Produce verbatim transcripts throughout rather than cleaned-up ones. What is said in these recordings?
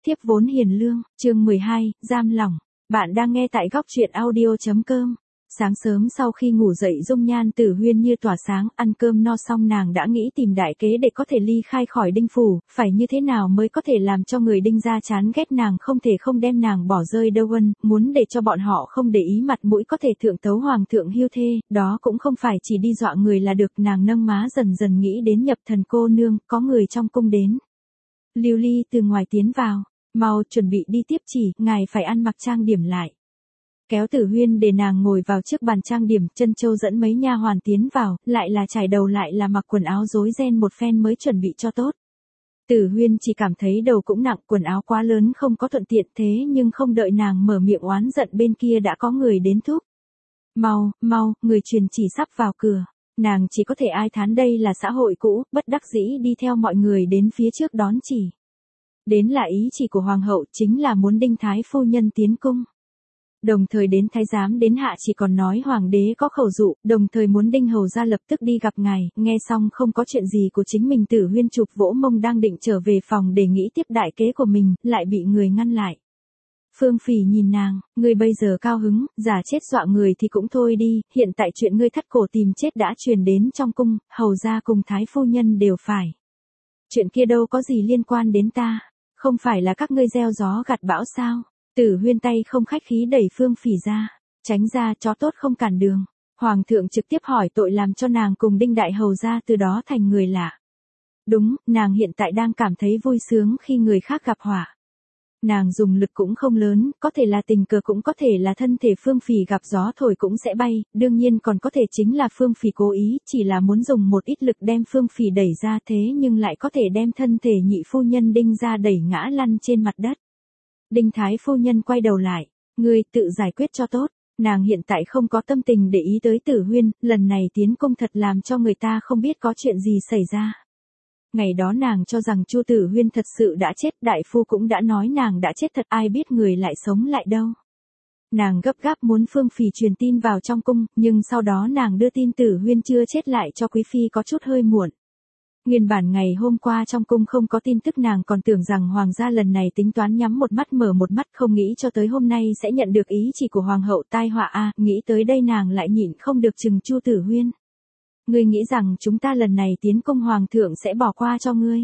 Thiếp vốn hiền lương, chương mười hai, giam lỏng. Bạn đang nghe tại góc truyện audio.com. Sáng sớm sau khi ngủ dậy dung nhan Tử Huyên như tỏa sáng, ăn cơm no xong nàng đã nghĩ tìm đại kế để có thể ly khai khỏi Đinh phủ, phải như thế nào mới có thể làm cho người Đinh gia chán ghét nàng, không thể không đem nàng bỏ rơi đâu ân, muốn để cho bọn họ không để ý mặt mũi có thể thượng tấu hoàng thượng hưu thê, đó cũng không phải chỉ đi dọa người là được. Nàng nâng má dần dần nghĩ đến Nhập Thần cô nương, có người trong cung đến. Lưu Ly từ ngoài tiến vào, mau chuẩn bị đi tiếp, chỉ, ngài phải ăn mặc trang điểm lại. Kéo Tử Huyên để nàng ngồi vào trước bàn trang điểm, Trân Châu dẫn mấy nha hoàn tiến vào, lại là chải đầu lại là mặc quần áo rối ren một phen mới chuẩn bị cho tốt. Tử Huyên chỉ cảm thấy đầu cũng nặng, quần áo quá lớn không có thuận tiện, thế nhưng không đợi nàng mở miệng oán giận bên kia đã có người đến thúc. Mau, mau, người truyền chỉ sắp vào cửa. Nàng chỉ có thể ai thán đây là xã hội cũ, bất đắc dĩ đi theo mọi người đến phía trước đón chỉ. Đến là ý chỉ của hoàng hậu, chính là muốn Đinh thái phu nhân tiến cung. Đồng thời đến thái giám đến hạ chỉ còn nói hoàng đế có khẩu dụ, đồng thời muốn Đinh hầu ra lập tức đi gặp ngài. Nghe xong không có chuyện gì của chính mình, Tử Huyên chụp vỗ mông đang định trở về phòng để nghĩ tiếp đại kế của mình, lại bị người ngăn lại. Phương Phỉ nhìn nàng, ngươi bây giờ cao hứng, giả chết dọa người thì cũng thôi đi, hiện tại chuyện ngươi thắt cổ tìm chết đã truyền đến trong cung, hầu ra cùng thái phu nhân đều phải. Chuyện kia đâu có gì liên quan đến ta, không phải là các ngươi gieo gió gặt bão sao? Tử Huyên tay không khách khí đẩy Phương Phỉ ra, tránh ra, chó tốt không cản đường. Hoàng thượng trực tiếp hỏi tội làm cho nàng cùng Đinh đại hầu ra từ đó thành người lạ. Đúng, nàng hiện tại đang cảm thấy vui sướng khi người khác gặp họa. Nàng dùng lực cũng không lớn, có thể là tình cờ cũng có thể là thân thể Phương Phỉ gặp gió thổi cũng sẽ bay, đương nhiên còn có thể chính là Phương Phỉ cố ý, chỉ là muốn dùng một ít lực đem Phương Phỉ đẩy ra, thế nhưng lại có thể đem thân thể nhị phu nhân Đinh ra đẩy ngã lăn trên mặt đất. Đinh thái phu nhân quay đầu lại, ngươi tự giải quyết cho tốt, nàng hiện tại không có tâm tình để ý tới Tử Huyên, lần này tiến cung thật làm cho người ta không biết có chuyện gì xảy ra. Ngày đó nàng cho rằng Chu Tử Huyên thật sự đã chết, đại phu cũng đã nói nàng đã chết thật, ai biết người lại sống lại đâu. Nàng gấp gáp muốn Phương Phỉ truyền tin vào trong cung, nhưng sau đó nàng đưa tin Tử Huyên chưa chết lại cho quý phi có chút hơi muộn. Nguyên bản ngày hôm qua trong cung không có tin tức, nàng còn tưởng rằng hoàng gia lần này tính toán nhắm một mắt mở một mắt, không nghĩ cho tới hôm nay sẽ nhận được ý chỉ của hoàng hậu. Tai họa a, nghĩ tới đây nàng lại nhịn không được chừng Chu Tử Huyên. Ngươi nghĩ rằng chúng ta lần này tiến cung hoàng thượng sẽ bỏ qua cho ngươi?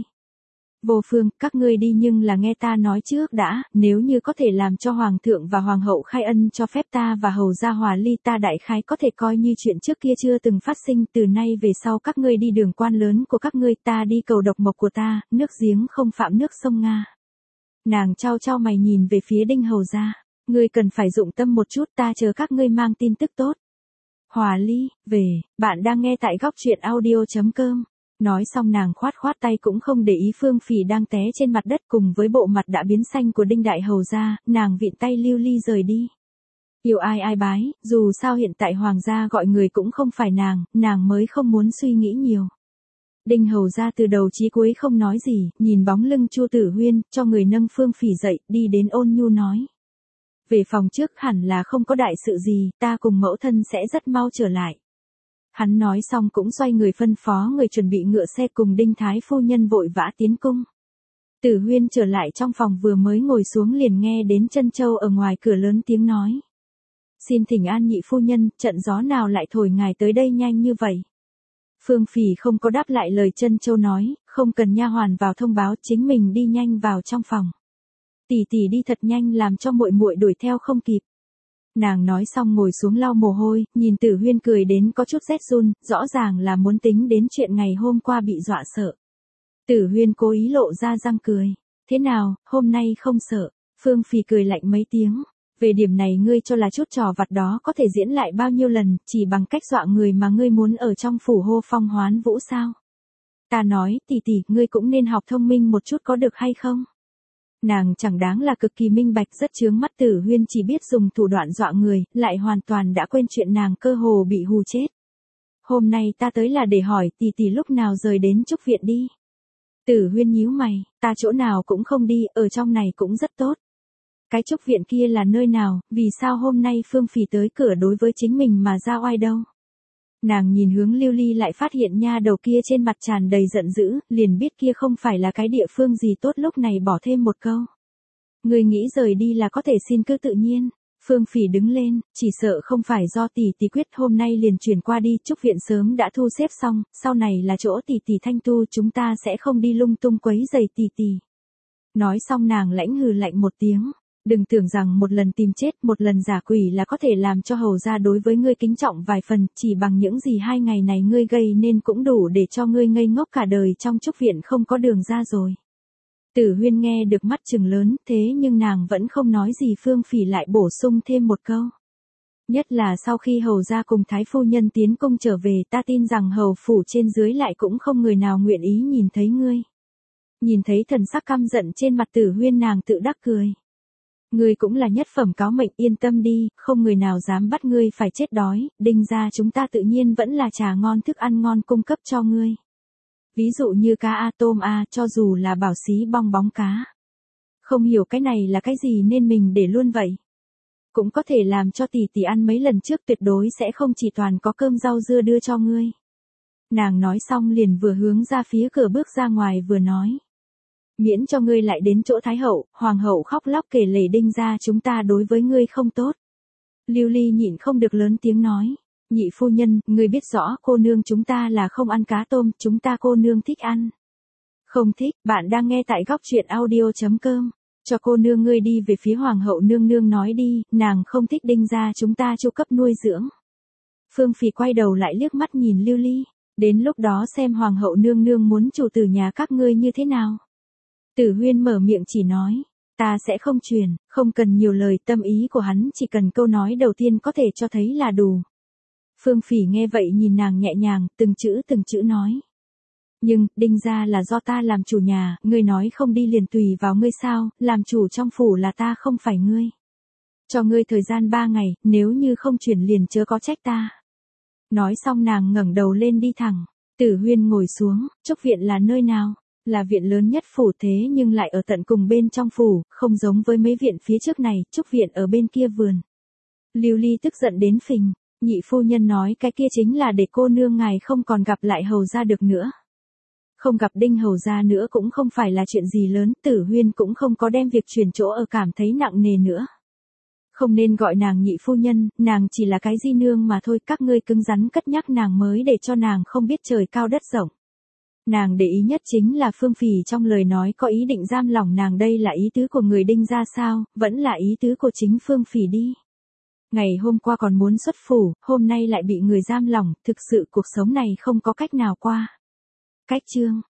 Vô phương, các ngươi đi, nhưng là nghe ta nói trước đã, nếu như có thể làm cho hoàng thượng và hoàng hậu khai ân cho phép ta và hầu gia hòa ly, ta đại khái có thể coi như chuyện trước kia chưa từng phát sinh. Từ nay về sau các ngươi đi đường quan lớn của các ngươi, ta đi cầu độc mộc của ta, nước giếng không phạm nước sông Nga. Nàng trao trao mày nhìn về phía Đinh hầu gia, ngươi cần phải dụng tâm một chút, ta chờ các ngươi mang tin tức tốt. Hòa ly, về, bạn đang nghe tại góc truyện audio.com. Nói xong nàng khoát khoát tay cũng không để ý Phương Phỉ đang té trên mặt đất cùng với bộ mặt đã biến xanh của Đinh đại hầu gia, nàng vịn tay Lưu Ly rời đi. Yêu ai ai bái, dù sao hiện tại hoàng gia gọi người cũng không phải nàng, nàng mới không muốn suy nghĩ nhiều. Đinh hầu gia từ đầu chí cuối không nói gì, nhìn bóng lưng Chu Tử Huyên, cho người nâng Phương Phỉ dậy, đi đến ôn nhu nói. Về phòng trước, hẳn là không có đại sự gì, ta cùng mẫu thân sẽ rất mau trở lại. Hắn nói xong cũng xoay người phân phó người chuẩn bị ngựa xe cùng Đinh thái phu nhân vội vã tiến cung. Tử Huyên trở lại trong phòng vừa mới ngồi xuống liền nghe đến Trân Châu ở ngoài cửa lớn tiếng nói. Xin thỉnh an nhị phu nhân, trận gió nào lại thổi ngài tới đây nhanh như vậy? Phương Phỉ không có đáp lại lời Trân Châu nói, không cần nha hoàn vào thông báo, chính mình đi nhanh vào trong phòng. Tỷ tỷ đi thật nhanh làm cho muội muội đuổi theo không kịp. Nàng nói xong ngồi xuống lau mồ hôi, nhìn Tử Huyên cười đến có chút rét run, rõ ràng là muốn tính đến chuyện ngày hôm qua bị dọa sợ. Tử Huyên cố ý lộ ra răng cười. Thế nào, hôm nay không sợ? Phương Phỉ cười lạnh mấy tiếng. Về điểm này ngươi cho là chút trò vặt đó có thể diễn lại bao nhiêu lần, chỉ bằng cách dọa người mà ngươi muốn ở trong phủ hô phong hoán vũ sao? Ta nói, tỷ tỷ, ngươi cũng nên học thông minh một chút có được hay không? Nàng chẳng đáng là cực kỳ minh bạch, rất chướng mắt. Tử Huyên chỉ biết dùng thủ đoạn dọa người, lại hoàn toàn đã quên chuyện nàng cơ hồ bị hù chết. Hôm nay ta tới là để hỏi tỷ tỷ lúc nào rời đến Trúc viện đi. Tử Huyên nhíu mày, ta chỗ nào cũng không đi, ở trong này cũng rất tốt. Cái Trúc viện kia là nơi nào, vì sao hôm nay Phương Phỉ tới cửa đối với chính mình mà ra oai đâu? Nàng nhìn hướng Lưu Ly lại phát hiện nha đầu kia trên mặt tràn đầy giận dữ, liền biết kia không phải là cái địa phương gì tốt, lúc này bỏ thêm một câu. Ngươi nghĩ rời đi là có thể xin cứ tự nhiên. Phương Phỉ đứng lên, chỉ sợ không phải do tỷ tỷ quyết hôm nay liền chuyển qua đi, trúc viện sớm đã thu xếp xong, sau này là chỗ tỷ tỷ thanh tu, chúng ta sẽ không đi lung tung quấy rầy tỷ tỷ. Nói xong nàng lãnh hừ lạnh một tiếng, đừng tưởng rằng một lần tìm chết, một lần giả quỷ là có thể làm cho hầu gia đối với ngươi kính trọng vài phần, chỉ bằng những gì hai ngày này ngươi gây nên cũng đủ để cho ngươi ngây ngốc cả đời trong trúc viện không có đường ra rồi. Tử Huyên nghe được mắt trừng lớn, thế nhưng nàng vẫn không nói gì. Phương Phỉ lại bổ sung thêm một câu. Nhất là sau khi hầu gia cùng thái phu nhân tiến cung trở về, ta tin rằng hầu phủ trên dưới lại cũng không người nào nguyện ý nhìn thấy ngươi. Nhìn thấy thần sắc căm giận trên mặt Tử Huyên, nàng tự đắc cười. Ngươi cũng là nhất phẩm cáo mệnh, yên tâm đi, không người nào dám bắt ngươi phải chết đói, Đinh gia chúng ta tự nhiên vẫn là trà ngon thức ăn ngon cung cấp cho ngươi. Ví dụ như cá a tôm a, cho dù là bảo xí bong bóng cá. Không hiểu cái này là cái gì nên mình để luôn vậy. Cũng có thể làm cho tỷ tỷ ăn mấy lần trước, tuyệt đối sẽ không chỉ toàn có cơm rau dưa đưa cho ngươi. Nàng nói xong liền vừa hướng ra phía cửa bước ra ngoài vừa nói. Miễn cho ngươi lại đến chỗ thái hậu, hoàng hậu khóc lóc kể lể Đinh gia chúng ta đối với ngươi không tốt. Lưu Ly nhịn không được lớn tiếng nói. Nhị phu nhân, ngươi biết rõ cô nương chúng ta là không ăn cá tôm, chúng ta cô nương thích ăn. Không thích, bạn đang nghe tại góc truyện audio chấm com. Cho cô nương ngươi đi về phía hoàng hậu nương nương nói đi, nàng không thích Đinh gia chúng ta chu cấp nuôi dưỡng. Phương Phỉ quay đầu lại liếc mắt nhìn Lưu Ly, đến lúc đó xem hoàng hậu nương nương muốn chủ tử nhà các ngươi như thế nào. Tử Huyên mở miệng chỉ nói, ta sẽ không truyền, không cần nhiều lời, tâm ý của hắn chỉ cần câu nói đầu tiên có thể cho thấy là đủ. Phương Phỉ nghe vậy nhìn nàng nhẹ nhàng, từng chữ từng chữ nói. Nhưng, Đinh gia là do ta làm chủ nhà, ngươi nói không đi liền tùy vào ngươi sao, làm chủ trong phủ là ta không phải ngươi. Cho ngươi thời gian ba ngày, nếu như không chuyển liền chớ có trách ta. Nói xong nàng ngẩng đầu lên đi thẳng. Tử Huyên ngồi xuống, trúc viện là nơi nào? Là viện lớn nhất phủ thế nhưng lại ở tận cùng bên trong phủ, không giống với mấy viện phía trước này, trúc viện ở bên kia vườn. Lưu Ly tức giận đến phình. Nhị phu nhân nói cái kia chính là để cô nương ngài không còn gặp lại hầu gia được nữa. Không gặp Đinh hầu gia nữa cũng không phải là chuyện gì lớn, Tử Huyên cũng không có đem việc chuyển chỗ ở cảm thấy nặng nề nữa. Không nên gọi nàng nhị phu nhân, nàng chỉ là cái di nương mà thôi, các ngươi cứng rắn cất nhắc nàng mới để cho nàng không biết trời cao đất rộng. Nàng để ý nhất chính là Phương Phỉ trong lời nói có ý định giam lỏng nàng, đây là ý tứ của người Đinh gia sao, vẫn là ý tứ của chính Phương Phỉ đi. Ngày hôm qua còn muốn xuất phủ, hôm nay lại bị người giam lỏng, thực sự cuộc sống này không có cách nào qua. Cách chương